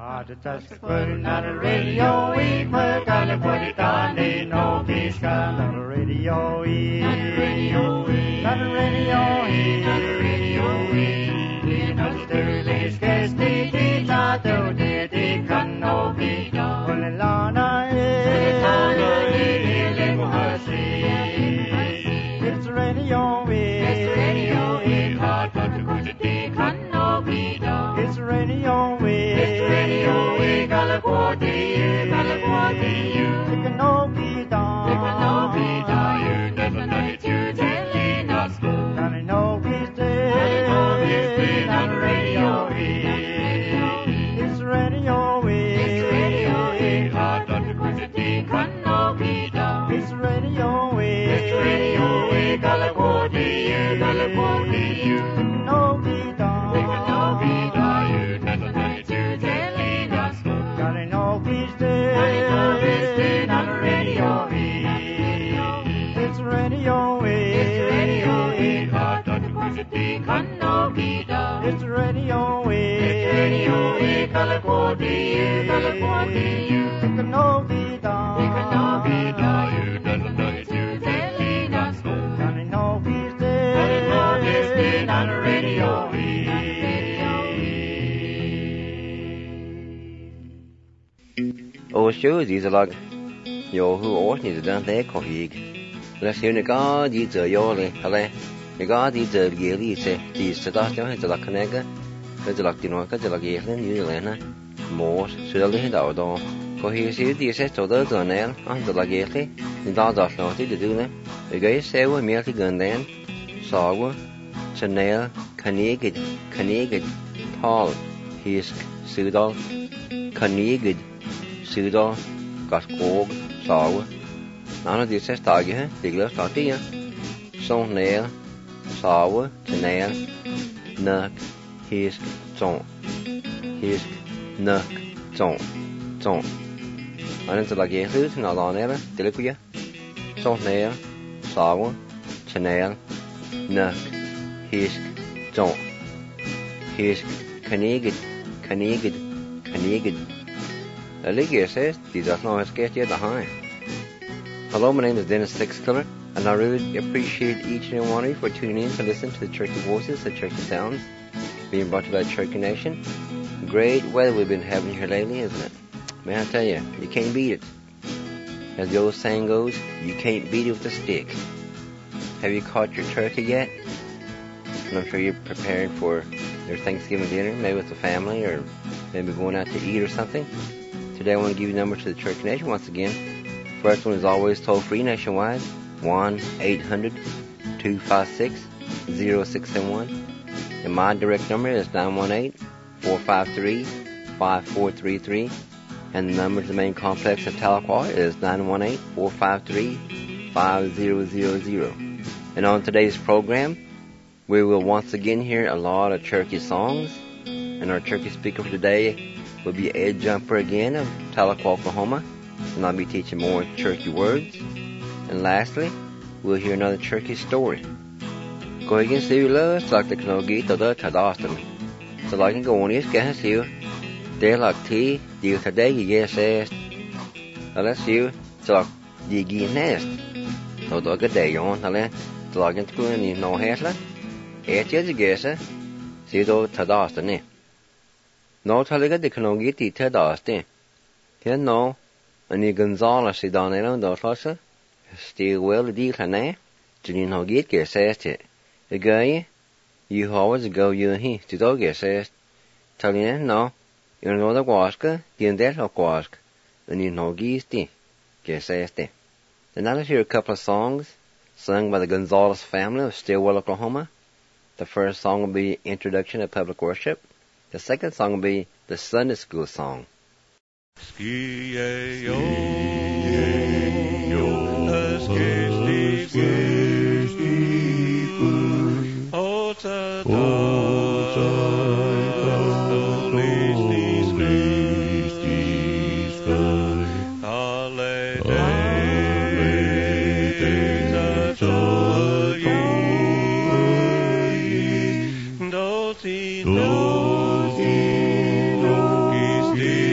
Not a radio, we put on the body down, they know peace. Not a radio, not a radio, not a radio, not a radio, not a sterling, scarce the teacher, though they can no be done. When the Lana is, it's radio, it's radio, hard but to go to the can no be done. It's radio, it's radio, California, you. It can no be done. It can no be done. You never know it, you telling us. Not a no peace day. Not a no peace day. Not a radio. It's radio. It's radio. Hard not to go to the can no be done. It's radio. It's radio. California, California, you. It can no be done. It can no be done. You never know it, you telling us. Got a no peace day. Got a no peace day. Not a radio. It's radio. It's radio. Hard not to go to the can no be done. It's radio. It's radio. California, California, you. It can no be done. It can no be done. You never know it, you telling us. Got a no peace day. Got a no peace day. Not a radio. Ô số gì giờ lắc, yo hu ô ni giờ đang thấy có gì, là xíu này có gì giờ yoเลยอะไรnày có gì giờ gì đi xe, thì sẽ đó choให้giờ lắc này cái giờ lắc thì nó cái giờ lắc gì lên như vậy nè, mỏ sẽ lấy đầu đó, có khi xíu thì sẽ cho đỡ giờ này, giờ lắc gì thế, thì đó giờ nó thì được nè, rồi cái xe của mình thì gần đấy, sọ của Chanel, Carnegie, Tall, Hisk, Sudol, Carnegie Sudol, Gaskog, Sawa. None of these target, the glass tartia. Son nail, Sawa, Chanel, Nuck, Hisk, Zon. Hisk, Nuck, Zon. And it's like a hoot, not on ever, Deliquia. Son nail, Sawa, Chanel, Nuck, Hisk, Zon. Hisk, Carnegie. The league says these are not scared yet behind. Hello, my name is Dennis Sixcliffe, and I really appreciate each and one of you for tuning in to listen to the Cherokee Voices, the Cherokee Sounds, being brought to you by Cherokee Nation. Great weather we've been having here lately, isn't it? May I tell you, you can't beat it. As the old saying goes, you can't beat it with a stick. Have you caught your turkey yet? And I'm sure you're preparing for your Thanksgiving dinner, maybe with the family, or maybe going out to eat or something. Today I want to give you a number to the Cherokee Nation once again. First one is always toll-free nationwide, 1-800-256-0671. And my direct number is 918-453-5433. And the number to the main complex at Tahlequah is 918-453-5000. And on today's program, we will once again hear a lot of Cherokee songs. And our Cherokee speaker for today will be Ed Jumper again of Tahlequah, Oklahoma, and I'll be teaching more Cherokee words. And lastly, we'll hear another Cherokee story. Go again, see you love, like the Knogi to the Tadastan. So like and go on, yes, guys, you. They're like tea, you today, yes, asked. Let's you, so like, you get nest. So do a good day on, so like in school and you know, Hasla. It's just a guess, see you to Tadastan, No talaga de Knogi ti Tadastan. Here no. And you Gonzales si dan eran do klasa. Still well di kana. Jinin ho git ge says it. The guy you always go you he to do ge says. Talien no. You know the waska, the der ho wask. And you know gisti. Ge says it. Then I'll hear a couple of songs sung by the Gonzales family of Stillwell, Oklahoma. The first song will be Introduction to Public Worship. The second song will be the Sunday School song. Ski-ye-yo, ski-ski-ski, Ski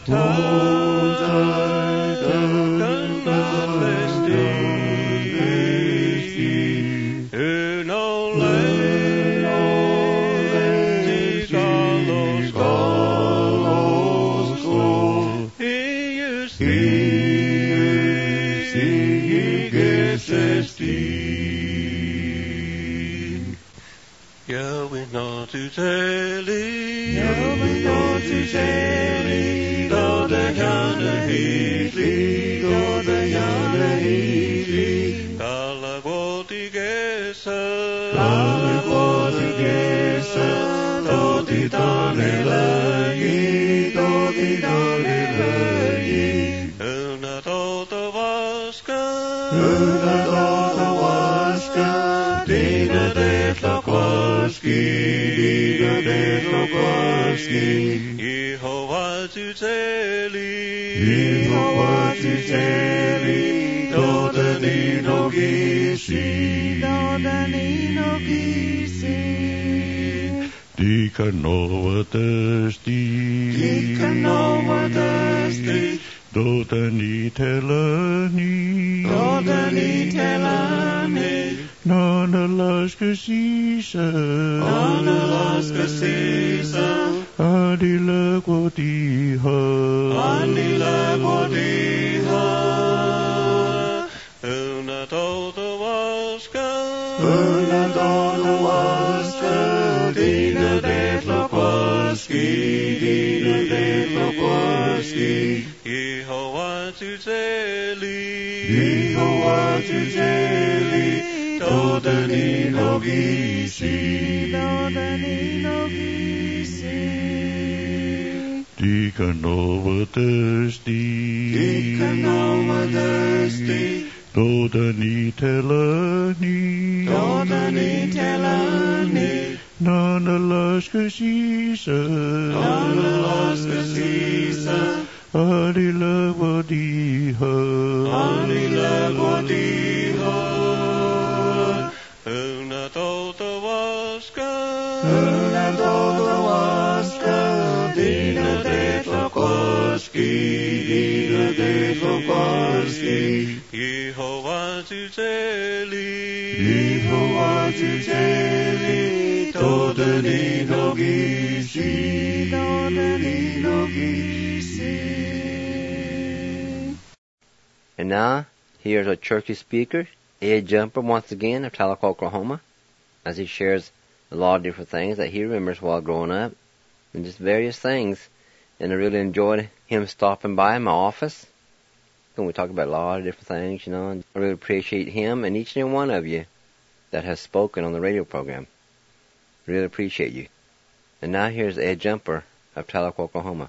And now, here's our churchy speaker, Ed Jumper, once again of Tahlequah, Oklahoma, as he shares a lot of different things that he remembers while growing up, and just various things. And I really enjoyed him stopping by my office. And we talk about a lot of different things, you know, and I really appreciate him and each and every one of you that has spoken on the radio program. Really appreciate you. And now here's Ed Jumper of Tahlequah, Oklahoma.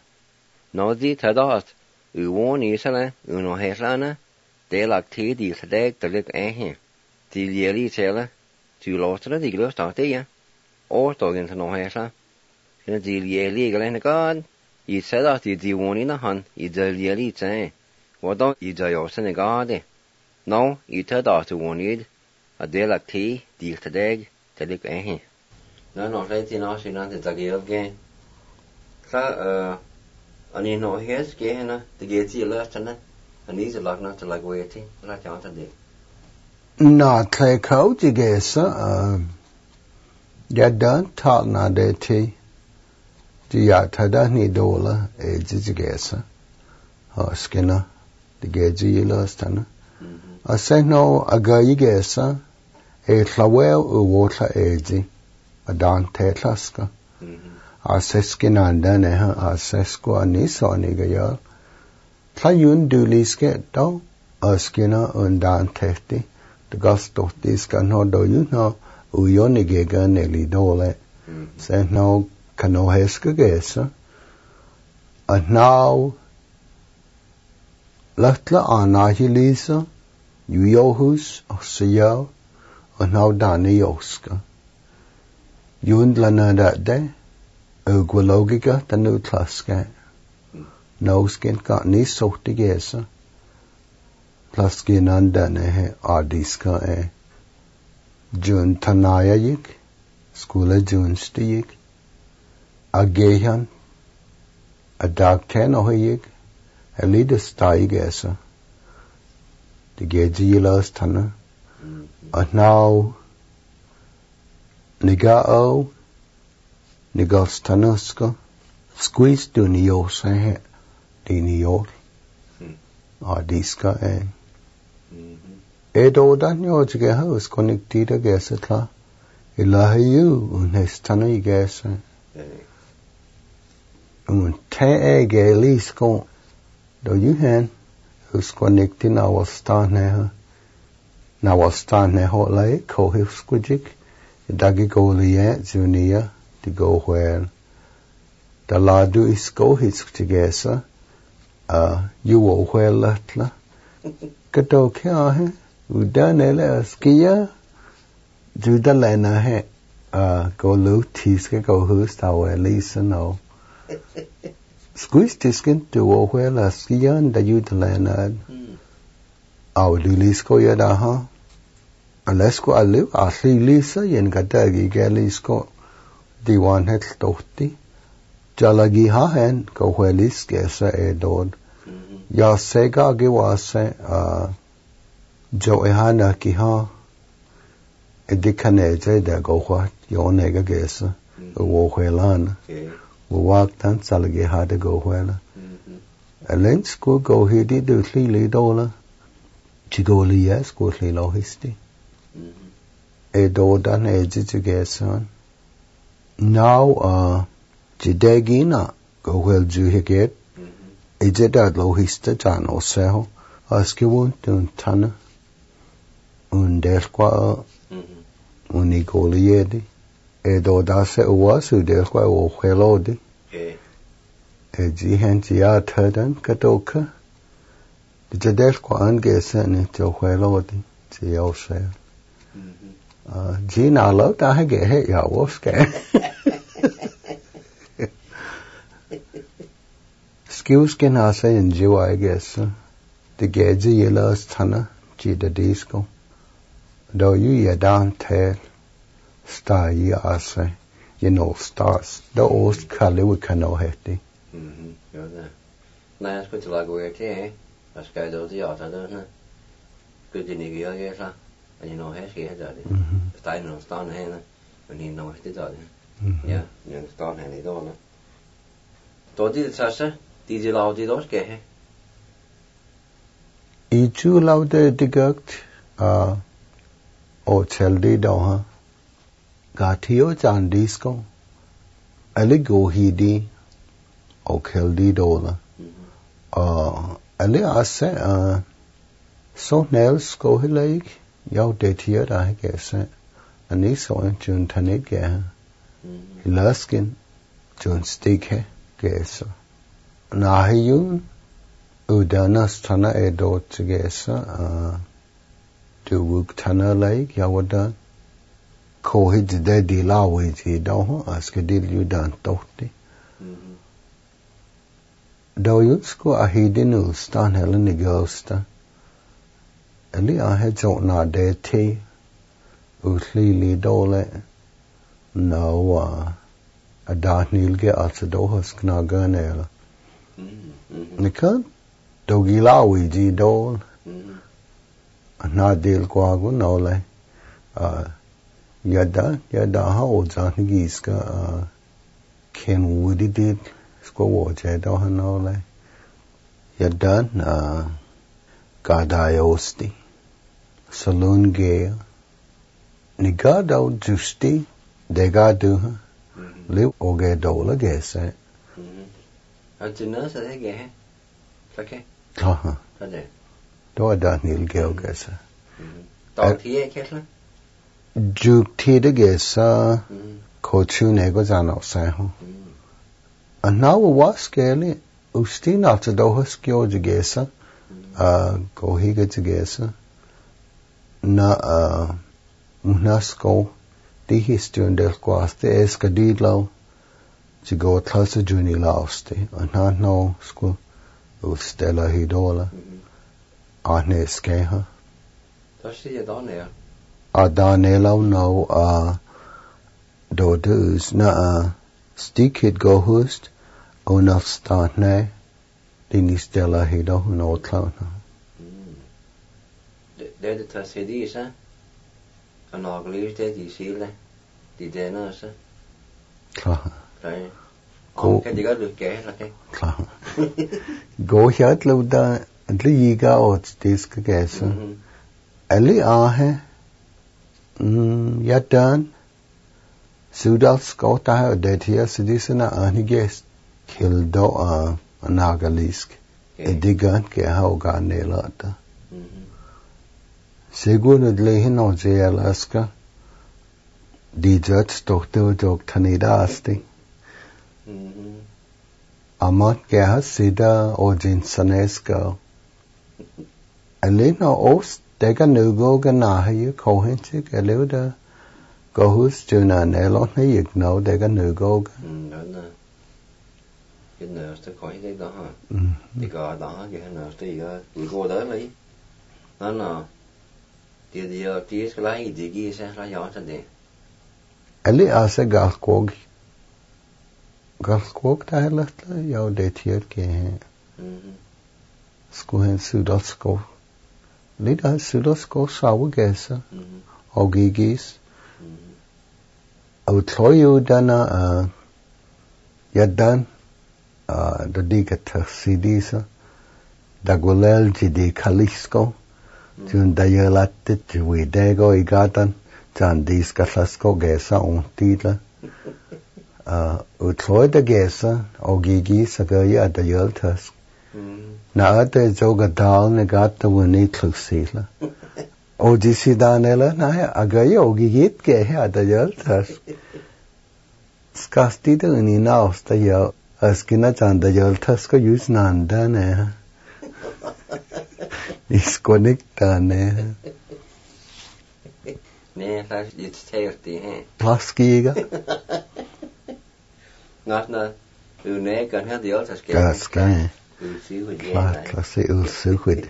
Nozi tadat, uwon isala, uno heslana, de lakti di sadek talik ehe. Di lieli tela, tu lostra di glos tartia, or togin to no hesla. And di lieli galen god, I sadat I di woni na han, I de lieli te. Wadon I de yosen gade. No, I tadat uwonid, a de lakti di sadek talik ehe. No, let's see now, she not the Zagil game. And you know, here's Gana, the Gates left and these are like not to like waiting, like out of day. Not take out the guess, get done, talk not de tea. The yatada ni dola, edges the guess, or skinner, the Gates last and I say no, a guy guess, a flawell or water edgy. A dan tetlaska. A seskinanda neha a sesko anisoniga Tlayun duliske do a skina un dan tehti. The gastotiska no do you know uyonigega neli dole. Say no kanoheska gesa. And now Latla anahilisa Uyohus Osio and now Dani Yoska. Yun lana that day, Ugwalogiga the new Tlaska. No skin got ni so together. Plaskin andane ardiska Jun Tanaya yik, Skula Jun Stiik, Agehan, a dag ten og hig, a lite steg gæsser. Det giver jilas tanne. Og now, niga nigas tanneska, squeeze du nio her, det nio, og de skal dan jo til hus connected gæsser klar. Eller un tanne i gæsser. Un tage gælisko, do you han, hus connected na was stand her. Na was stand her hot lay, ko hus skujik. Dagi go liya junia to go where the ladu is go his together. You will where latla. Kato kya hai. Udanele skia. Juda lena hai. Go lu tiske go hus tawe lisa no. Squeeze tiskin to where la skia and the juda lena. Au lisko yada ha. Unless ko aliu asli lisa yen gadagi galisko diwan het tohti jalagi ha hen ko hwelis gesa edod ya sega ge wase jo ehana ki ha edikane je da go khwa yo nega gesa wo hwelan wo wak tan salage ha de go hwela alens ko go hidi du li dola chigoli yes ko li lo histi dan education. Now, jidegina go well juhiget. Ejedad lo hista jan o seho. Askiwun dun tana. Derqua unigoliedi. Da se uwasu derqua o helodi. Jihentia turdan katoka. Jaderqua angesan to helodi. Tio se. Gina lo ta hay ghé hết ya was ke. Skills can also enjoy, I guess. The gauge yellows tana, G the disco. Though you down tail, star ye ase, stars. The old color we can know hefty. Nice put like we're here. That's guy those yachts, I don't know. Good in the gear, yes. And you know, he has that. Stein on Stone Hand, and he knows it all. Yeah, you Stone Hand, it all. Don't you, Sasha? Did you love the doors? Get Each you love the deduct, or tell the doha. Gatio Jan disco. Aligo hidi, or kill the dollar. Ali ase, so nails go like. Yo det here I guess and this one June Tanik Laskin June Stick guess Nahiyun Udanas Tana Edo together to Wook Tana Lake Yawadan Kohid Daddy Lawi he don't ask a deal you done tohti. Though you school a hidden stand Helen Ghosta. Ali I had thought not there tea, Uthli dole, no, a dark nil get at the dohas knaganela. Nickel, dogi lawi ji dole, not deal quagu nole, yada how Zanigiska, Ken Woody did, squaw doha nole, yada, Gadayosti. Saloon gale, Nigado justi, degadu, live oge dola guess. At the nurse, I think, okay. Do I don't need gale guess. Dog here, Kettle? Juke tea the guess, coachu negozano saho. And now was scaly, Ustin after dohas george guessa, go higa together. Na munasko di history del quaste escadillo to go class juni lauste and not no school stella hidola ane skeha Does she down there? Danelo no do dus na stick hit go host Understandne din stella hida hun åtlauna. Det tar sig dit så. Og nok lige det de siger, de danner så. Klar. Nej. Og kan de godt lykke af, okay? Klar. Gå her til da liga åt det skal gæse. Alle ahe. Jeg dan. Sudals godt der har det her, så det sådan en gæst. Kildo og nagalisk. Det gør ikke at have gerne eller det. Sikkert lehen og se Alaska. De judge stokte og tanida asti. Amat gæha sida og jinsaneska. Alene os dækker nødgåga nahe kohentik aleve der. Gå hus tjønne eller ikke nå dækker nødgåga. Cái nørste có cái đó hả? Thì có đó cái nørste cái cô đó lấy. Nó thì cái lấy gì cái sẽ lấy gió thật đấy. Alle ase galkog. Galkog ta heller jo det tier ke. Skohen sudalsko. Lida sudalsko savu gesa. Og gigis. Og tloyu dana yadan da diga sidisa. Da golel jidi kalisko. Jun da yelatte jui dego igatan. Jan dis gallasko gesa on titla. Utloi da gesa og gigi sagaya da yeltas. Na ate joga dal negata wani tlusila. Og disi danela na agaya og gigit ge her da yeltas. Skasti da ni naus da ya askina jan da yeltas ko use nanda ne. Disconnecta ne. Nej, faktisk lidt tæft det her. Plaskiga. Når du nægger her, det er også skært. Ja, skært. Klasse ulsuhud.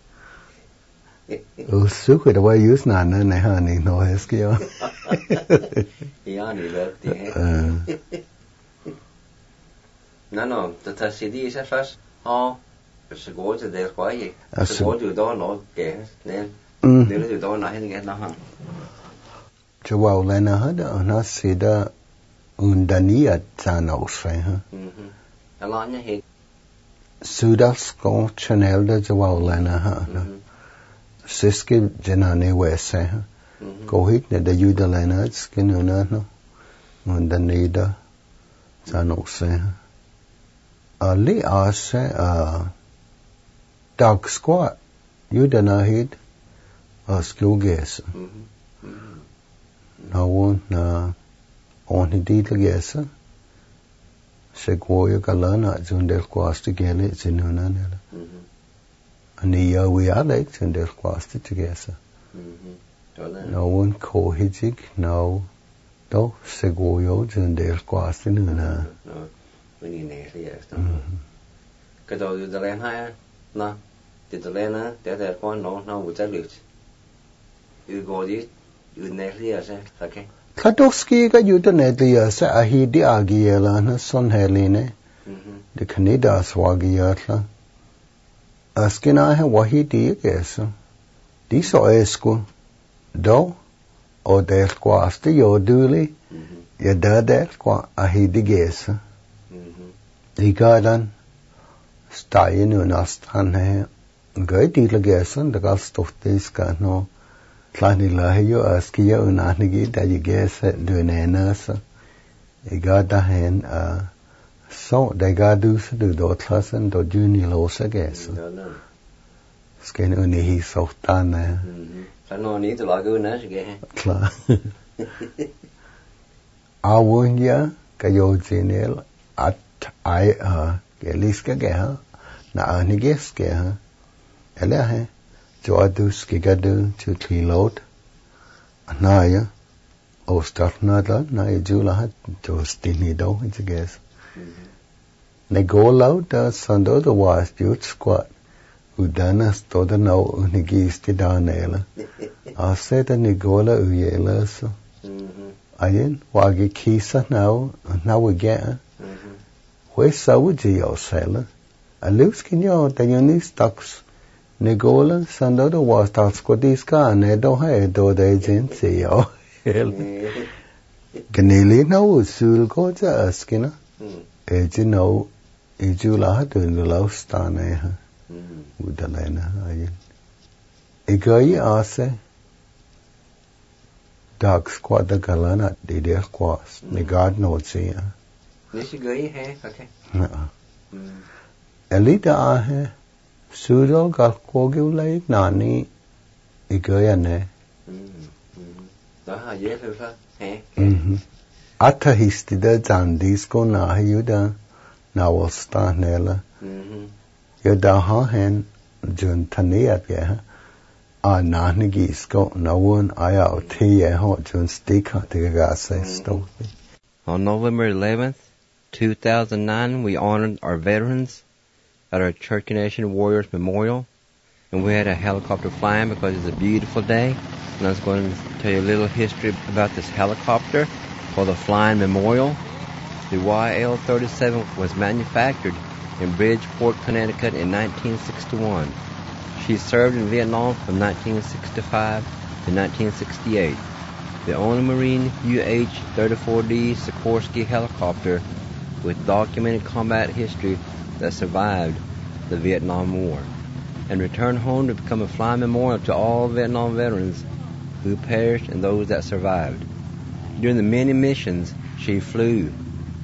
Ulsuhud, det var just nærmere, når han ikke når jeg skal jo. Ja, det er det her. Nå, det tager sig det så først. Og så går det der går ikke. Så går det jo da noget gæst. Det er jo da noget hen gæst, når han. Jawawlana hada ana sida undania tanausre ha. Alanya he. Sudalsko channel da jawawlana ha. Siske janane wese ha. Go hit ne da yudalana skinuna no. Undanida tanausre ha. Ali ase dog squat yudana hit skugesa. Naun na on hidit gesa segwoya galana zundel kwaste gele zinuna nela aniya we alek zundel kwaste tigesa naun ko hijik now do segwoyo zundel kwaste nuna mình nè thì cái đầu từ lên hai na từ lên á để con nó vừa chắc được gọi đi Unelia se, okay. Kadowski ga Unelia se ahidi agiela na son heline. De Canada swagiatla. Askina he wahidi gesa. Di so esku do o del kwaste yoduli. Ya da del kwa ahidi gesa. Igadan stayin unastan he. Gai di la gesa da gal stoftes ka no. Klani lahiyo askiya unanigi da yigesa dunenasa. Igada hen so da gadu se du do klasen do juni losa gesa. Sken unihi sohtana. Kano ni to lagu na sige. Klar. Awunya kayo jinel at ai geliska geha na aniges geha. Ele he. Joadus gigadu to trilot anaya o startnada na jula to stinido into gas ne go loud da sando the was youth squat udana stoda no unigisti danela a seta nigola uyela so ayen wagi kisa now we get Where Saudi Osella, a Luskinyo, the Unistocks, Negola, Sandoda was Taskodiska, and Edo do the agency, Ganili no, Sul Goja Askina, Ejino, Ejula doing the low stane, Udalena, Igay Ase, Dark Squad the Galana, Didia Quas, Negard Notia. This is good, hey? Okay. Elita Ahe, Sudo Galkogulate Nani, Igayane. Yes, hey? Ata histida Zandisko Nahayuda, Nawalsta Nella. Yadaha hen, Jun Taniat, Nahnigisko, no one I out here, hot Jun Stika, the Gase stone. On November 11th, 2009, we honored our veterans at our Cherokee Nation Warriors Memorial, and we had a helicopter flying because it's a beautiful day. And I was going to tell you a little history about this helicopter called the Flying Memorial. The YL-37 was manufactured in Bridgeport, Connecticut in 1961. She served in Vietnam from 1965 to 1968. The only Marine UH-34D Sikorsky helicopter with documented combat history that survived the Vietnam War, and returned home to become a flying memorial to all Vietnam veterans who perished and those that survived. During the many missions she flew,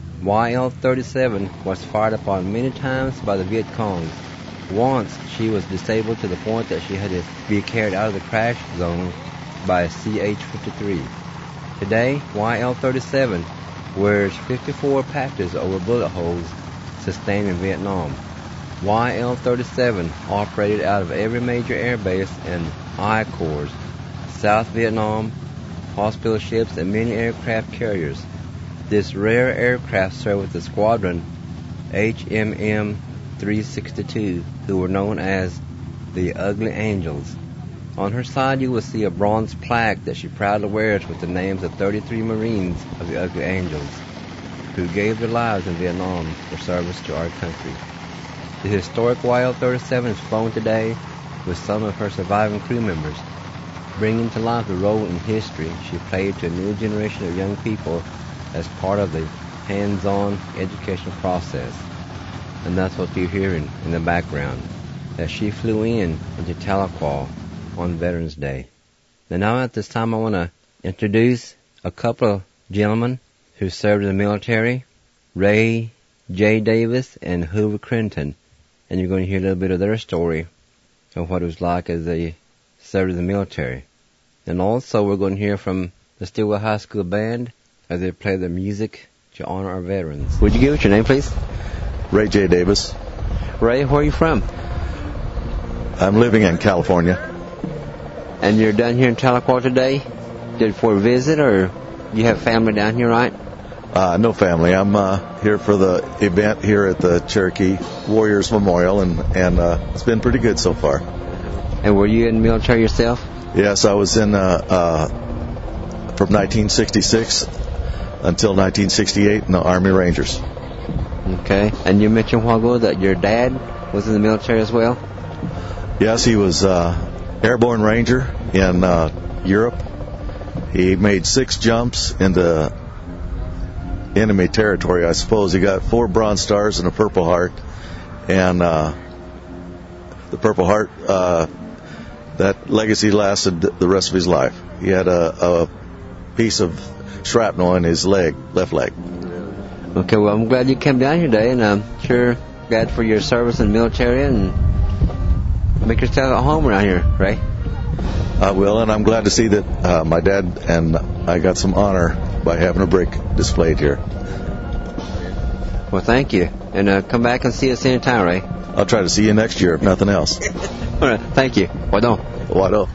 YL-37 was fired upon many times by the Viet Cong. Once she was disabled to the point that she had to be carried out of the crash zone by a CH-53. Today, YL-37 wears 54 patches over bullet holes sustained in Vietnam. YL-37 operated out of every major air base and I Corps, South Vietnam, hospital ships, and many aircraft carriers. This rare aircraft served with the squadron HMM 362, who were known as the Ugly Angels. On her side you will see a bronze plaque that she proudly wears with the names of 33 Marines of the Ugly Angels, who gave their lives in Vietnam for service to our country. The historic YL-37 is flown today with some of her surviving crew members, bringing to life the role in history she played to a new generation of young people as part of the hands-on education process. And that's what you're hearing in the background, as she flew into Tahlequah on Veterans Day. Now at this time I want to introduce a couple of gentlemen who served in the military, Ray J. Davis and Hoover Crenton. And you're going to hear a little bit of their story of what it was like as they served in the military. And also we're going to hear from the Stilwell High School Band as they play their music to honor our veterans. Would you give us your name, please? Ray J. Davis. Ray, where are you from? I'm living in California. And you're down here in Tahlequah today? Did for a visit, or you have family down here, right? No family. I'm here for the event here at the Cherokee Warriors Memorial, and it's been pretty good so far. And were you in the military yourself? Yes, I was in from 1966 until 1968 in the Army Rangers. Okay. And you mentioned a while ago that your dad was in the military as well? Yes, he was Airborne Ranger in Europe. He made 6 jumps into enemy territory, I suppose. He got 4 Bronze Stars and a Purple Heart. And the Purple Heart, that legacy lasted the rest of his life. He had a piece of shrapnel in his leg, left leg. Okay, well, I'm glad you came down here today, and I'm sure glad for your service in the military, and make yourself at home around here, Ray. I will, and I'm glad to see that my dad and I got some honor by having a brick displayed here. Well, thank you, and come back and see us anytime, Ray. I'll try to see you next year, if nothing else. All right, thank you. Wado. Wado.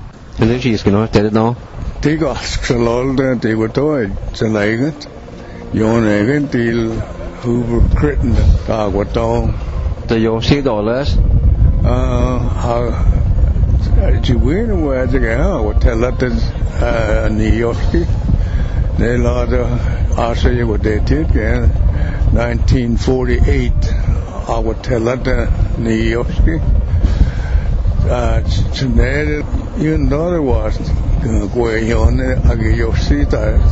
Tiga Salolda, they were toy, Salagat, Yonagan, till Hoover Critton, Tagwato. The $6. Ci win where they go, what tell that New York. They lot of Asia what they did, and 1948 Awatelata Niyoski. Today, even though there was going on Agayoshi,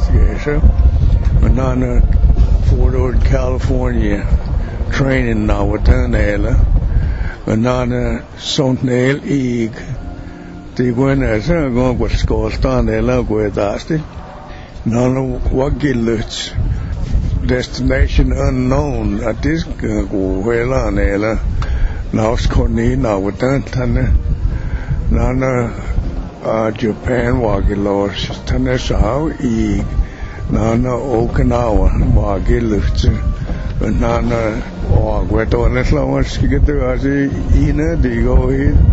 Manana, Fort Ord, California, training now with Tanela, Manana, Sontnail Eag, the winners are going with Scotland, they love with Asti, Nana Wagiluts, destination unknown at this go well on Ella. Now Scotty now with Tana Nana Japan Wagilos Tanasao E Nana Okinawa Wagilufts Nana Wagwetonesla get the Azi Ina Digo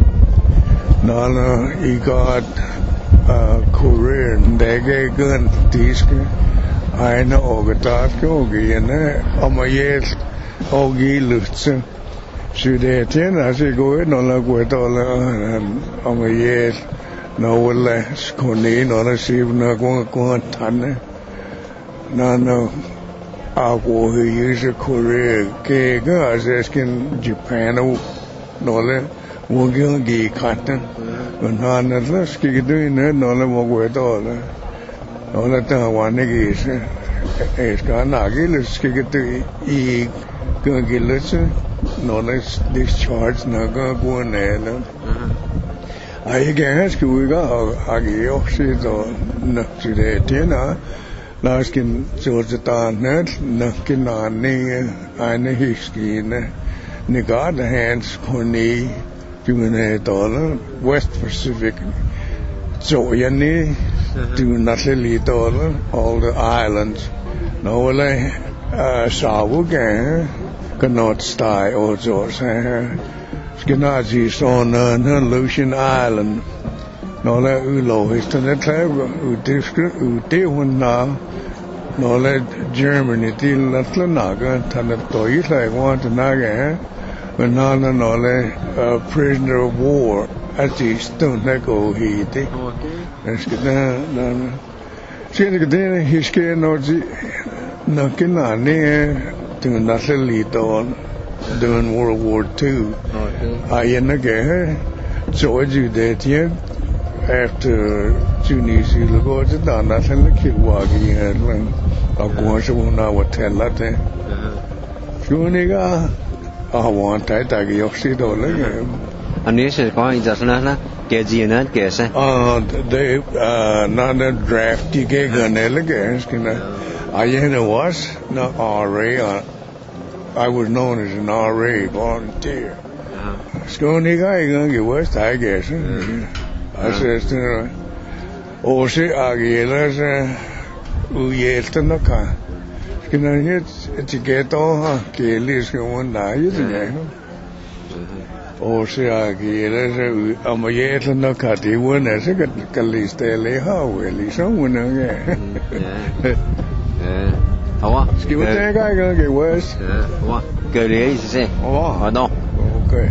Nana got career Dege Gun Tiska Aina Ogataska Ogi and Amayes Ogi Lutz. Sudeten, as I go in, on a guetola, on a yes, no less, Conin, on a sieve, no going tanne. None Agua who use a career, Kega, as asking Japan, no less, Wogan Gay Cotton, and none of us doing it, no less, guetola. All the time, one is it's gone, let's kick it to eat, go get listen. No less discharge, no go in there. I guess we got Agioxid or Nuxide Tina, Laskin Georgetown net, Nukin on eine Hiskine, Nigard hands, Coney, $2 West Pacific, Zoyani, $2 all the islands. No, Sawagan. Cannot stay or George Skinazis on Lucian Island. No let Ulo is to the clever Udewin now. No let Germany till Latlanaga, Tanatoy like want to Naga, but none no let prisoner of war at the stone that go heat. Let's get down. See the day he's scared no knocking on there. Doing nothing little during World War II. I in the game, so I do that yet. After Tunisia, the goes down nothing like Kilwagi and I go to now what tell that. Juniga, I want that I get $60. And this is going to get you not guess. They not a drafty gig on elegance. I was not RA. I was known as an RA volunteer. Scony guy going to get West, I guess. I said, "Oh, see, Aguilas, Uyeltanaka. Can I get all Kelly's going to Oh, see, Aguilas, I'm a Yetanaka, the one as a Calistele, how will he someone again? Give it that guy going to get worse. Good easy, say. Oh, no. Okay.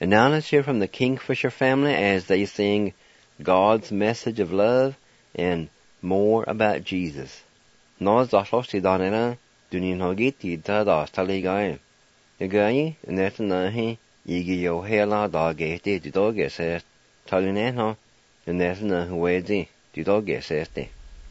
And now let's hear from the Kingfisher family as they sing God's Message of Love and More About Jesus. Nos dachlosti danena dunin hogiti da staligai. Igai netanahi igi yo hela da gete di doge se talineno netana huedi di doge seste.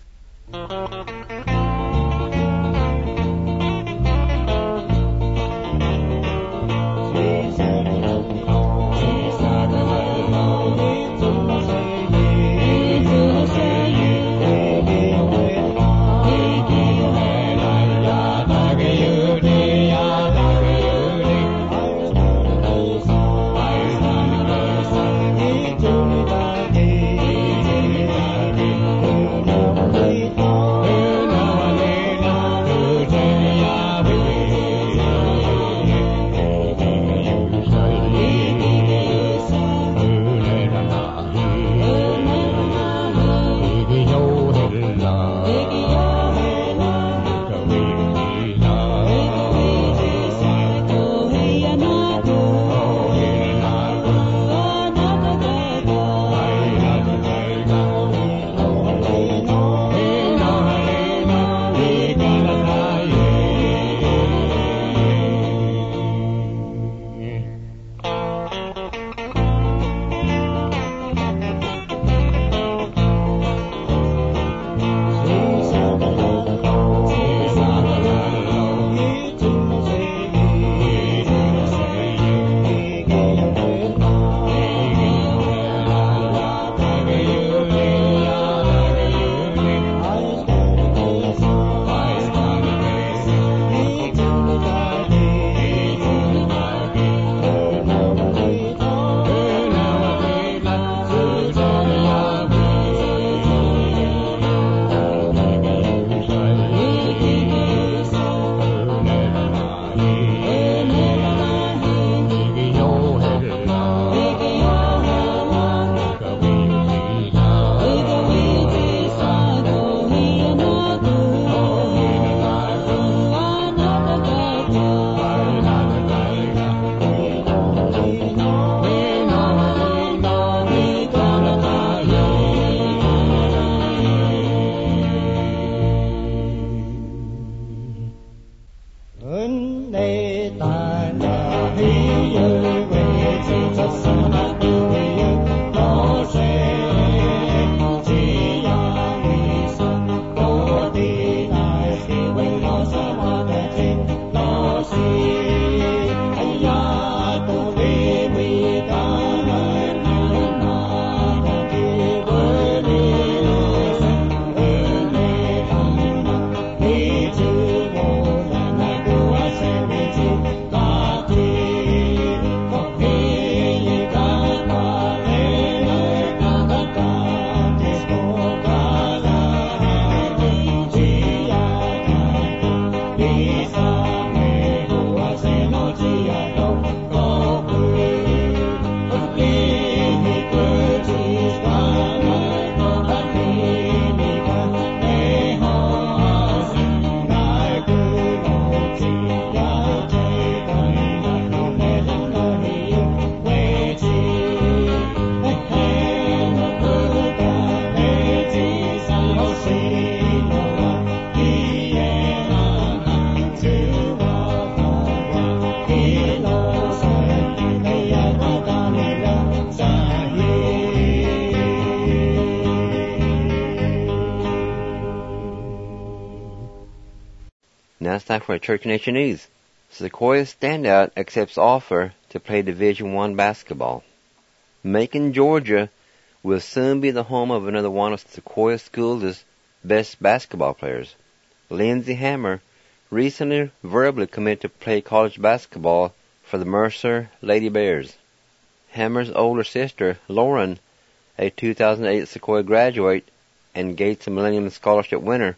Now it's time for a Church Nation News. Sequoia Standout accepts offer to play Division I basketball. Macon, Georgia will soon be the home of another one of Sequoia Schools' best basketball players. Lindsey Hammer recently verbally committed to play college basketball for the Mercer Lady Bears. Hammer's older sister, Lauren, a 2008 Sequoia graduate and Gates Millennium Scholarship winner,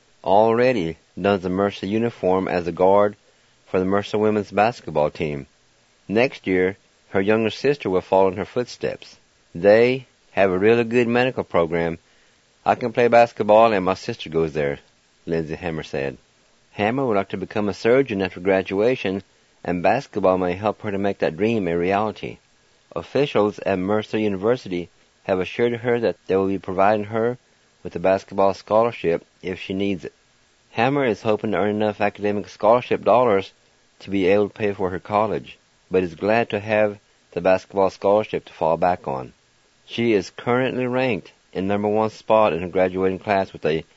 already dons the Mercer uniform as a guard for the Mercer women's basketball team. Next year, her younger sister will follow in her footsteps. They have a really good medical program. I can play basketball and my sister goes there, Lindsey Hammer said. Hammer would like to become a surgeon after graduation, and basketball may help her to make that dream a reality. Officials at Mercer University have assured her that they will be providing her with a basketball scholarship if she needs it. Hammer is hoping to earn enough academic scholarship dollars to be able to pay for her college, but is glad to have the basketball scholarship to fall back on. She is currently ranked in number 1 spot in her graduating class with a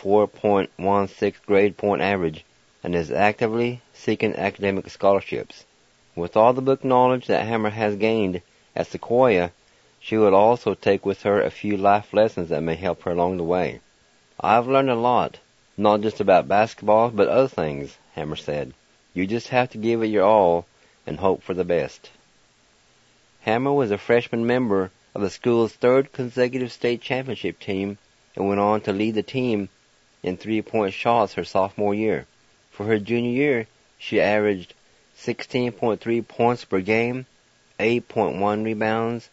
4.16 grade point average and is actively seeking academic scholarships. With all the book knowledge that Hammer has gained at Sequoia, she will also take with her a few life lessons that may help her along the way. I've learned a lot, not just about basketball, but other things, Hammer said. You just have to give it your all and hope for the best. Hammer was a freshman member of the school's 3rd consecutive state championship team and went on to lead the team in 3-point shots her sophomore year. For her junior year, she averaged 16.3 points per game, 8.1 rebounds,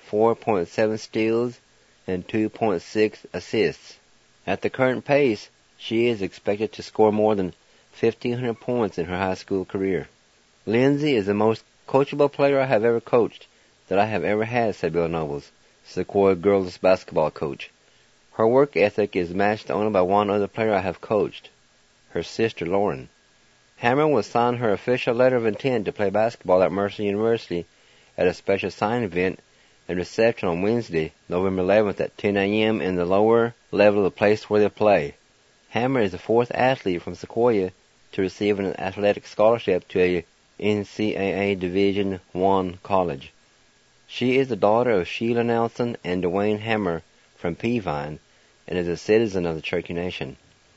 4.7 steals, and 2.6 assists. At the current pace, she is expected to score more than 1,500 points in her high school career. Lindsay is the most coachable player I have ever coached, that I have ever had, said Bill Nobles, Sequoia girls basketball coach. Her work ethic is matched only by one other player I have coached, her sister Lauren. Hammer will sign her official letter of intent to play basketball at Mercer University at a special sign event and reception on Wednesday, November 11th at 10 a.m. in the lower level of the place where they play. Hammer is the 4th athlete from Sequoia to receive an athletic scholarship to a NCAA Division I college. She is the daughter of Sheila Nelson and Dwayne Hammer from Peavine and is a citizen of the Cherokee Nation.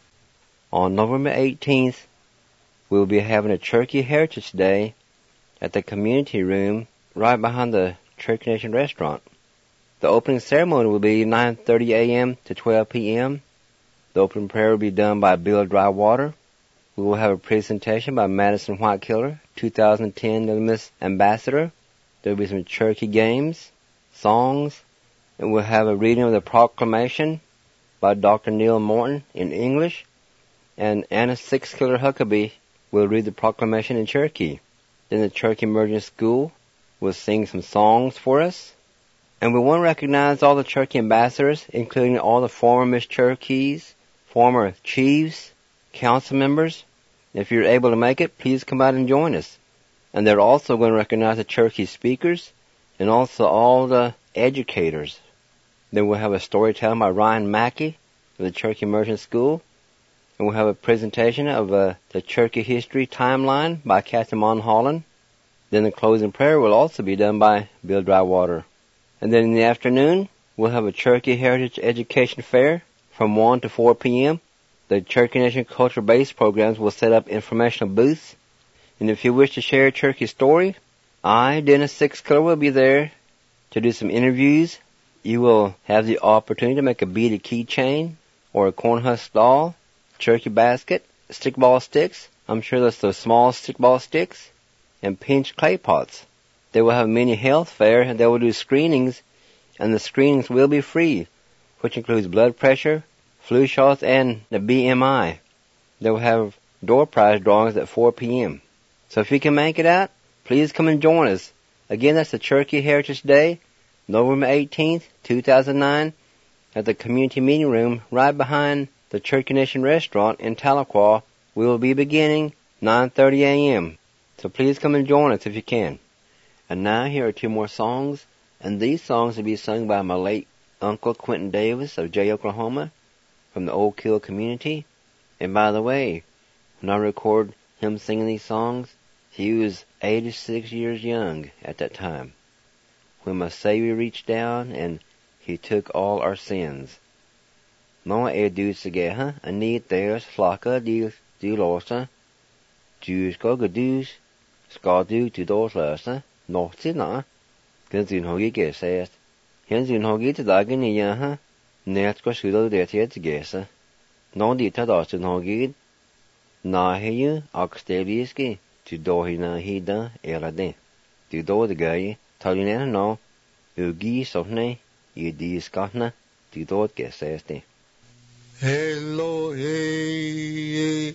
On November 18th, we will be having a Cherokee Heritage Day at the community room right behind the Cherokee Nation restaurant. The opening ceremony will be 9:30 a.m. to 12 p.m. The opening prayer will be done by Bill Drywater. We will have a presentation by Madison Whitekiller, 2010 Miss Ambassador. There will be some Cherokee games, songs, and we'll have a reading of the proclamation by Dr. Neil Morton in English, and Anna Sixkiller Huckabee will read the proclamation in Cherokee. Then the Cherokee Emerging School will sing some songs for us. And we want to recognize all the Cherokee ambassadors, including all the former Miss Cherokees, former chiefs, council members. If you're able to make it, please come out and join us. And they're also going to recognize the Cherokee speakers and also all the educators. Then we'll have a storytelling by Ryan Mackey of the Cherokee Emerging School. And we'll have a presentation of the Cherokee History Timeline by Kathy Monholland. Then the closing prayer will also be done by Bill Drywater. And then in the afternoon, we'll have a Cherokee Heritage Education Fair from 1 to 4 p.m. The Cherokee Nation Culture-Based programs will set up informational booths. And if you wish to share a Cherokee story, I, Dennis Sixkiller, will be there to do some interviews. You will have the opportunity to make a beaded keychain or a corn husk doll, Cherokee basket, stickball sticks. I'm sure that's the small stickball sticks, and pinch clay pots. They will have a mini health fair, and they will do screenings, and the screenings will be free, which includes blood pressure, flu shots, and the BMI. They will have door prize drawings at 4 p.m. So if you can make it out, please come and join us. Again, that's the Cherokee Heritage Day, November 18th, 2009, at the community meeting room right behind the Cherokee Nation restaurant in Tahlequah. We will be beginning 9:30 a.m. So please come and join us if you can. And now here are 2 more songs, and these songs will be sung by my late Uncle Quentin Davis of Jay, Oklahoma, from the Old Kill community. And by the way, when I record him singing these songs, he was 86 years young at that time, when my Savior reached down and he took all our sins. Nå du sigeha, anit there's flocka du losa, du skal du to those lasa, not na, Genzun hogi gesest, Henzun hogi to dagin yaha, net go sudo det yet gesa, no dita dasun hogi, na heyu, oxteliski, to dohina hida erade, to do the guy, talina no, ugi sofne, yedi skatna, to do gesesti. Hello, hey,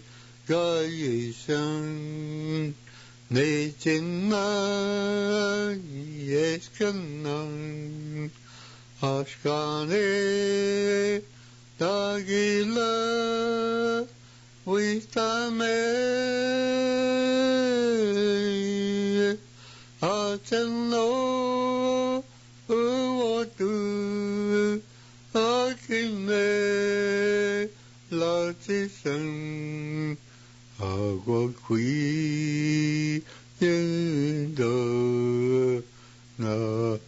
Gayeshan, Nejena, yes, Ashkanan Ashkane Dagila Witame Ateno Uwatu Akine Latisan Agua Kui Yendo Na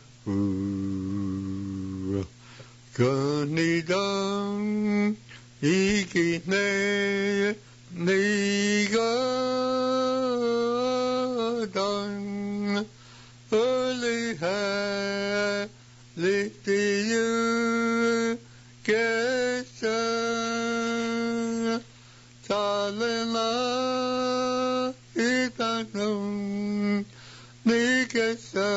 Ganidam Ikine Nigadan Early ha Litiyu Kesa Talena Itanum Nikesa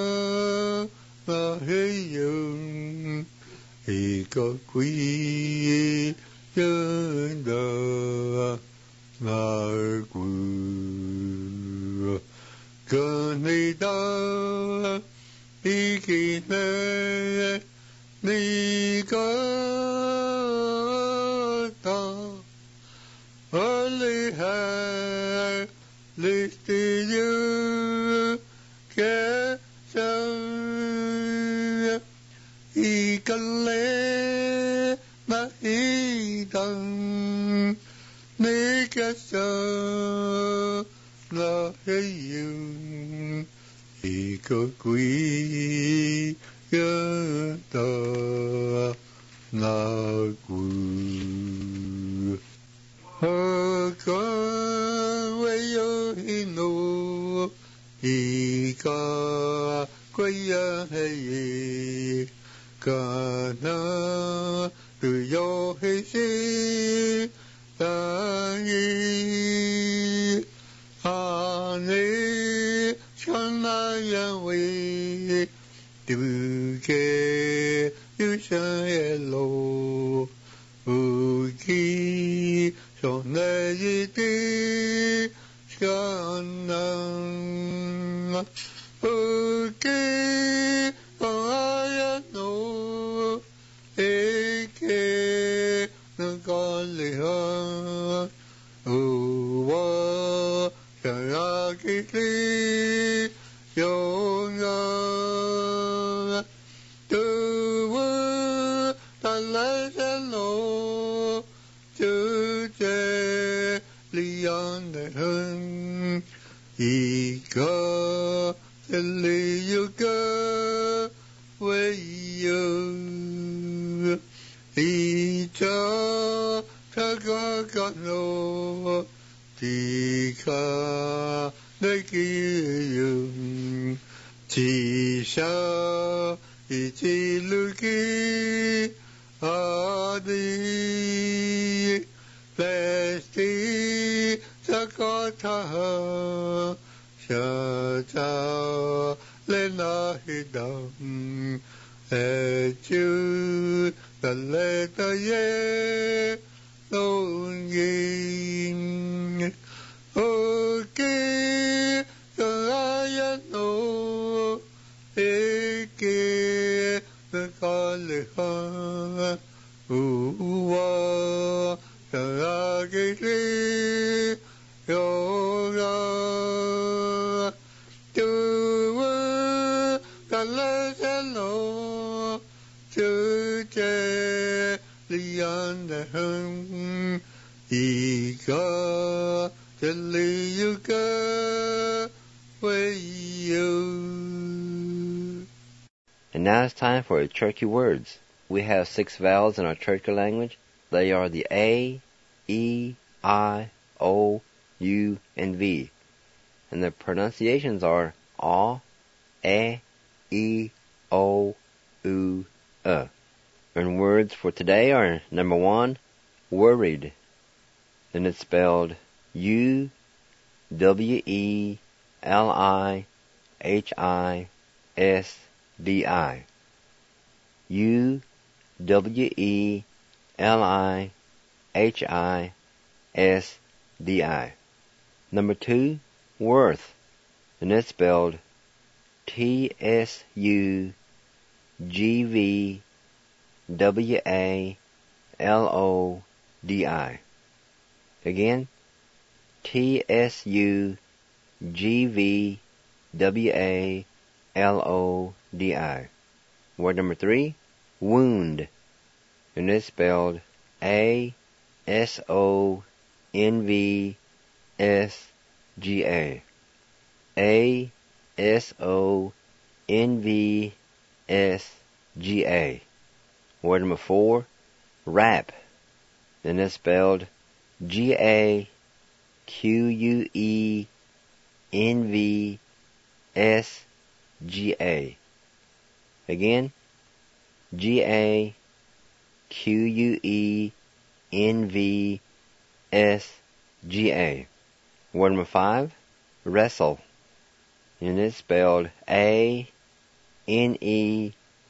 Mahayum Ika Kui Yanda Nargu Ganida Ikine Nikata Early hair lifted you Kesha Ikale Nahidan Nikasa Nahayum Ikakui Yata Nagu Hakawayo Hino Ika Kwaya Hei Kana Tuyo Heishi Tangi Hane Shanayawe Duke Yushayelo Uki Shonayiti Shana Uki Ayano Eke Nagaliha Uwa Sharakiti Yonga Tuwa Talasano Tute Lianahun Ika Teliyuka Wayo Ita Takakano Tika Nakiyum Tisha Itiluki Adi Plasti Takata Shata Lenahidam Etu Taletaye Longing Oki Kayano Eke Nakaliha Uwa Karagiti Yoga Tuwa Kalasano Tute Liandahum Ika Teliyuka Wayo. And now it's time for our Cherokee words. We have 6 vowels in our Cherokee language. They are the A, E, I, O, U, and V. And the pronunciations are A, E, O, U, And words for today are number 1, worried. Then it's spelled U-W-E-L-I-H-I-S-D-I. U-W-E-L-I-H-I-S-D-I. Number 2, worth. And it's spelled TSUGVWALODI. Again, TSUGVWALODI. Word number 3, wound. And it's spelled ASONVSGA. ASONVSGA. Word number 4, rap. And it's spelled GAQUENVSGA. Again, GAQUENVSGA. Word number 5, wrestle. And it's spelled ANEHIHA.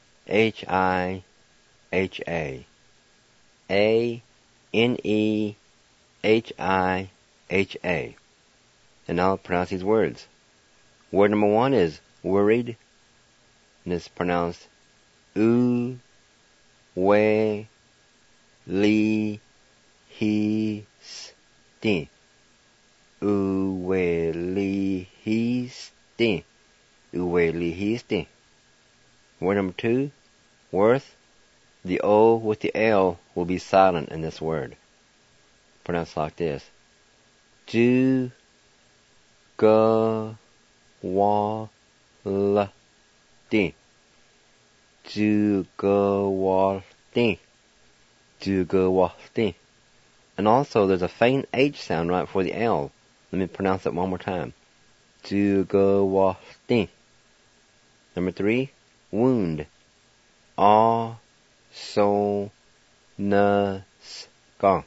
ANEHIHA. And now I'll pronounce these words. Word number 1 is worried. And it's pronounced U-we-li-hi-sti. U-we-li-hi-sti. U-we-li-hi-sti. Word number 2, worth. The O with the L will be silent in this word. Pronounced like this. Jugawalti. Jugawalti. Jugawalti. And also there's a faint H sound right before the L. Let me pronounce it one more time. Jugawalti. Number 3, wound. Asonaska.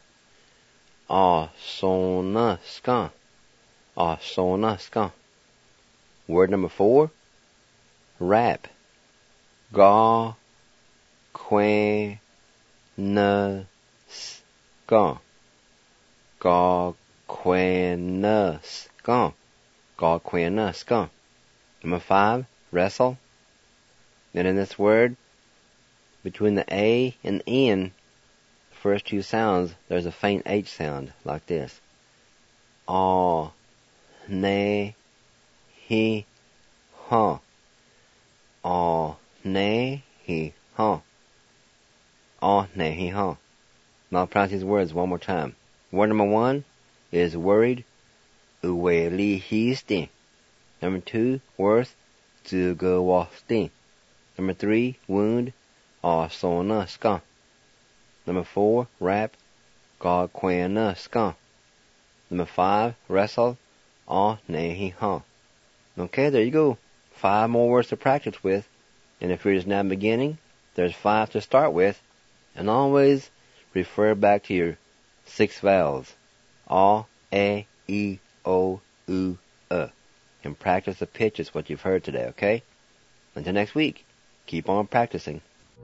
Asonaska. Asonaska. Word number 4, rap. Gawquenaska. Gawquenaska. Gawquenaska. Number 5, wrestle. And in this word, between the A and the N, the first 2 sounds, there's a faint H sound, like this. A-ne-hi-ha. A-ne-hi-ha. A-ne-hi-ha. Now I'll pronounce these words one more time. Word number 1 is worried. Uwe-li-hi-sti. Number 2, worth. Jugawalti. Number 3, wound. Asonaska. Number 4, rap. Gawquenaska. Number 5, wrestle. A-ne-hi-ha. Okay, there you go. 5 more words to practice with. And if you're just now beginning, there's 5 to start with. And always refer back to your 6 vowels. A, E, I, O, U, E. And practice the pitches, what you've heard today, okay? Until next week, keep on practicing.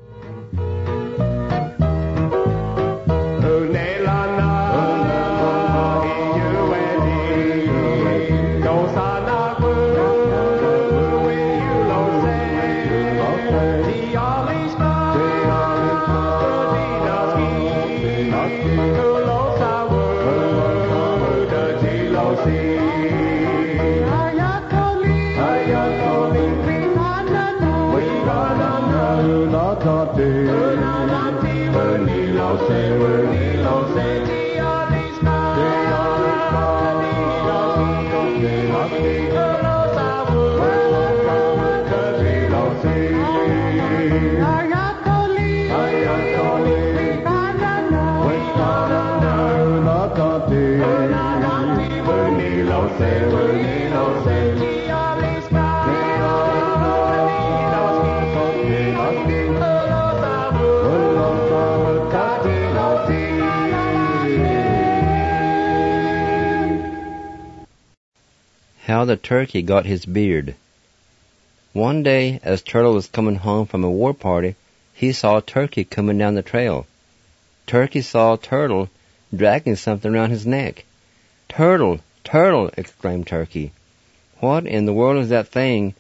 How the Turkey Got His Beard. One day, as Turtle was coming home from a war party, he saw Turkey coming down the trail. Turkey saw Turtle dragging something around his neck. "Turtle! Turtle!" exclaimed Turkey. "What in the world is that thing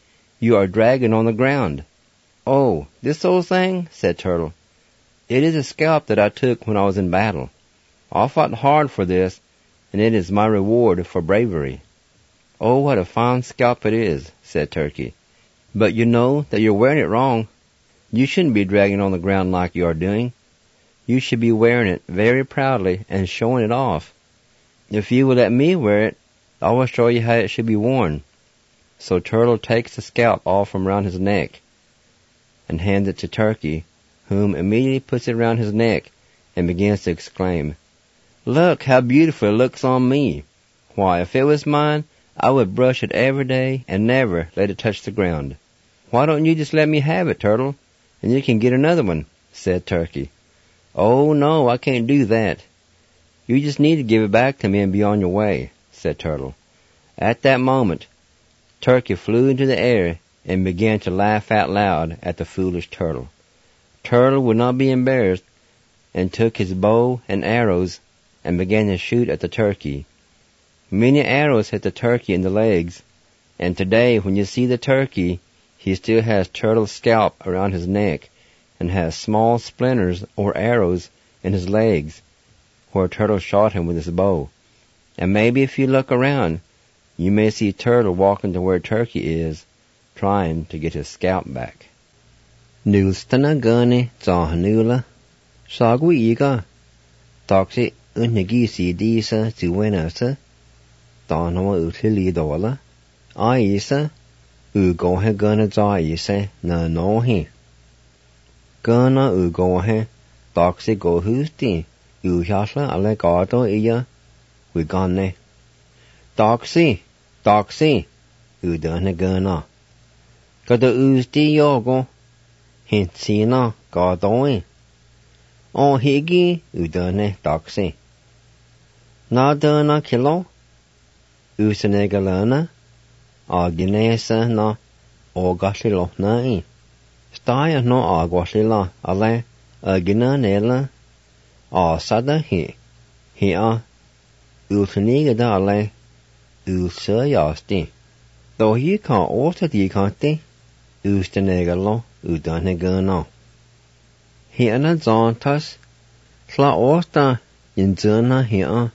You are dragging on the ground. Oh, this old thing? Said Turtle. It is a scalp that I took when I was in battle. I fought hard for this, and it is my reward for bravery. Oh, what a fine scalp it is, said Turkey. But you know that you're wearing it wrong. You shouldn't be dragging on the ground like you are doing. You should be wearing it very proudly and showing it off. If you will let me wear it, I will show you how it should be worn. So Turtle takes the scalp off from around his neck and hands it to Turkey, whom immediately puts it around his neck and begins to exclaim, Look how beautiful it looks on me. Why, if it was mine, I would brush it every day and never let it touch the ground. Why don't you just let me have it, Turtle, and you can get another one, said Turkey. Oh, no, I can't do that. You just need to give it back to me and be on your way, said Turtle. At that moment, Turkey flew into the air and began to laugh out loud at the foolish Turtle. Turtle would not be embarrassed and took his bow and arrows and began to shoot at the turkey. Many arrows hit the turkey in the legs, and today when you see the turkey, he still has Turtle's scalp around his neck and has small splinters or arrows in his legs where Turtle shot him with his bow. And maybe if you look around, you may see Turtle walking to where Turkey is, trying to get his scalp back. Nulstana gani zahanula, sagwiga, toxic unagisi disa zuenasa, donama utili dola, aisa, ugohe gana zaisa na nohi. Gana ugohe, toxic go husti, uhasla allegado iya, wigane. Doxy, udana gana. Kada usti yogo, hintsina gadoin. On higi, udane doxy. Nadana kilo, usanegalana, aginesa na ogaslilo nai. Staya no aguaslila ale, agina nela, asada hi usanigada ale, usayasti. Though he can't orta di canti, ustanegalo, udanegano. He ana zontas, sla orta, yinzana hi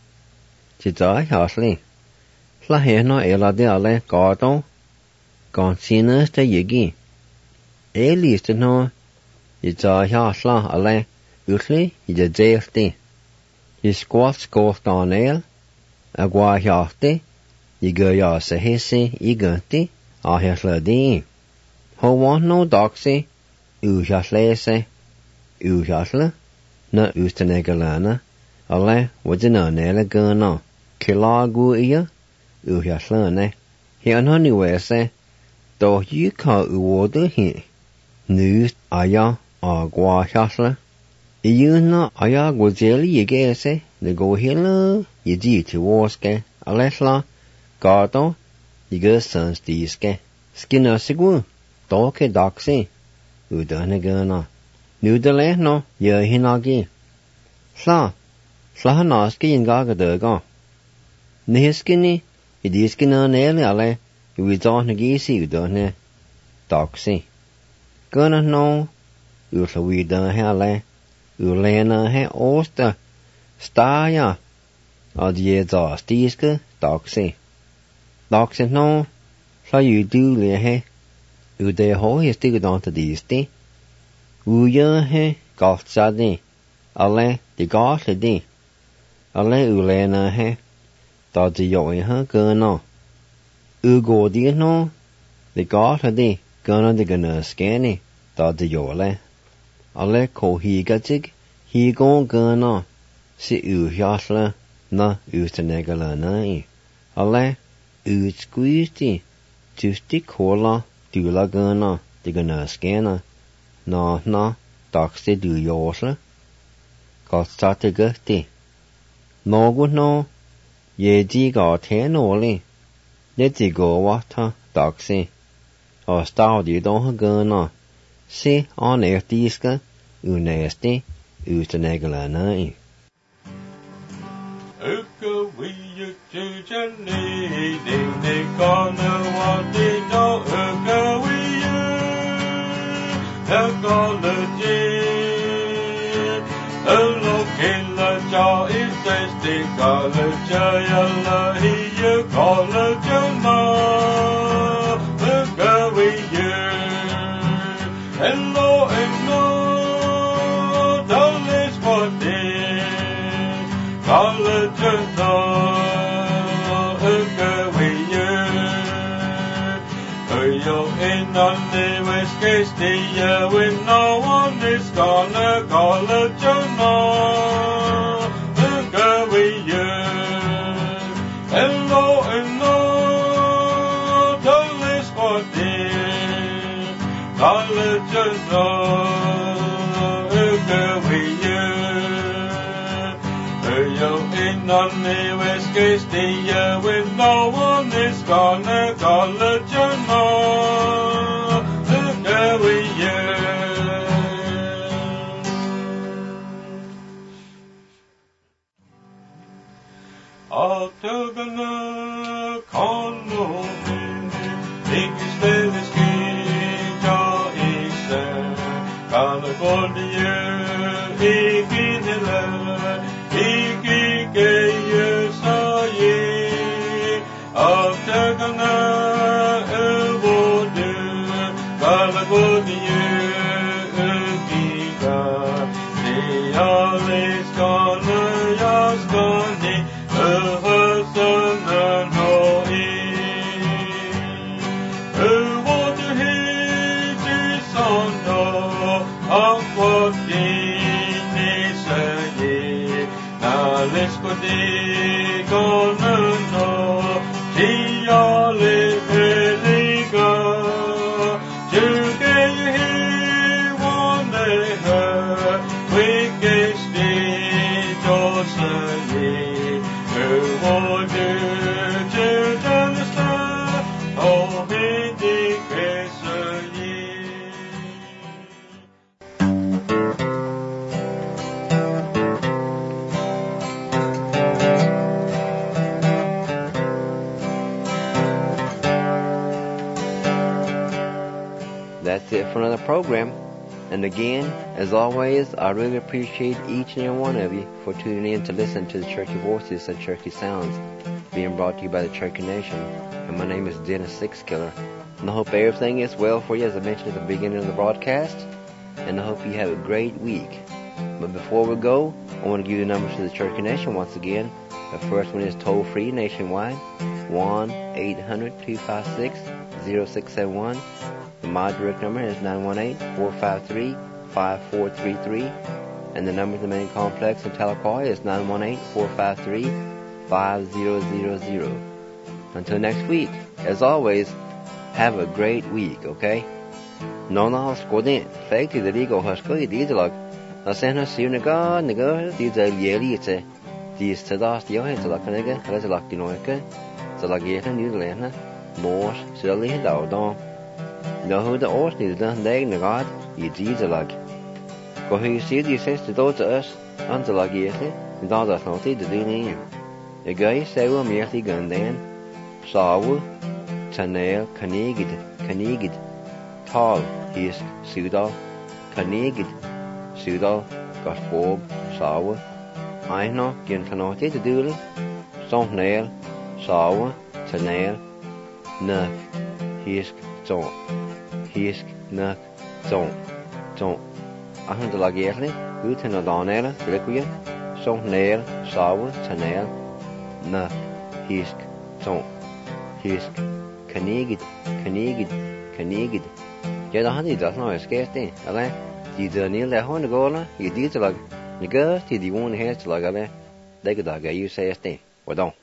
Jidai hasli. Sla heno ela de ale gardo, gonsinas de yigi. Eliste no, jidai hasla ale, utli, jidajesti. Jisquat scost on el, agua hasti, Yiga sehisi iganti ahyasladi. Ho want no doxy, ujaslese, ujasla, na ustanegalana, ale wajina nela gana, kilagu iya, ujaslane. He anhaniwese, do you ka uwodu hi, nus aya agua jasla. Iyuna aya gwazeli yigese, nego hila, yidi tiwoske, alesla, Gardo, yiga sans diske, skina sigu, doke doxy, udanagana. Nudale no, hinagi. Sla hanaski yingaga durga. Nihiskini, idiskina nele ale, uidonagisi udane, doxy. Gana no, uslawida hele, ulena he osta, staya, adieza stiske, doxy. Doxy no, so you do lehe, ude ho is digudanta disti, uya he, gothsadi, ale, di gothadi, ale ulena he, dodzi yoi ha gana, ugodi no, di gothadi, gana di gana skani, dodzi yole, ale ko higajig, higon gana, si uyasla, na ustanegala nai, ale, Utsqueezti, tusti cola, dula gana, digana scana, na, doxti du yosla, gotsati gurti. Nogu no, yeji ga tenoli, yeti go wata, doxi, o staudi don gana, si on ertiska, unesti, utanegala nai. When no one is gonna call a Jonah, go with you. Hello, hello, don't listen for this. Call a Jonah, go with you. Yo, in on the West Coast, when no one is gonna call a Jonah. Altugana kono English Venice Kinja Easter California Ikinila Ikike Saye Altugana Evodu California Ikika Nialis Kana Yaskani That's it for another program. And again, as always, I really appreciate each and every one of you for tuning in to listen to the Cherokee Voices and Cherokee Sounds being brought to you by the Cherokee Nation. And my name is Dennis Sixkiller. And I hope everything is well for you, as I mentioned at the beginning of the broadcast. And I hope you have a great week. But before we go, I want to give you the numbers to the Cherokee Nation once again. The first one is toll-free nationwide, 1-800-256-0671. My direct number is 918-453-5433. And the number to the main complex in Tahlequah is 918-453-5000. Until next week, as always, have a great week, okay? Nona skodin, fake to the legal husker, diesel. I send her soon a god, the girl, diesel yearly, it's a these to last year, it's a luck and again, it's a lucky noika, it's a lucky and new lena, more, silly, down. No, who the horse needs done day, the god, you diesel like. Go who you see these says to those to us, until like yearly, and all that's not to do in. The guy say, well, merely gun then, saw, Tanel, Canigid, Tall, Hisk, Sudal, Canigid, Sudal, got fog, Sawa, I know, Gentanote to doodle, Stomp nail, Sawa, Tanel, Nuck, Hisk, Zon, Hisk, Nuck, Zon, I hunt like yearly, good in a donella, Liquid, Stomp nail, Sawa, Tanel, Nuck, Hisk, Zon, Hisk, Canigid. Ja, dan had hij dat nou eens kijken. Alleen, die er niet leggen de golen, je die te lag, je girls die wonen hier te lag, alleen, dat je daar ga je zeggen, wat dan?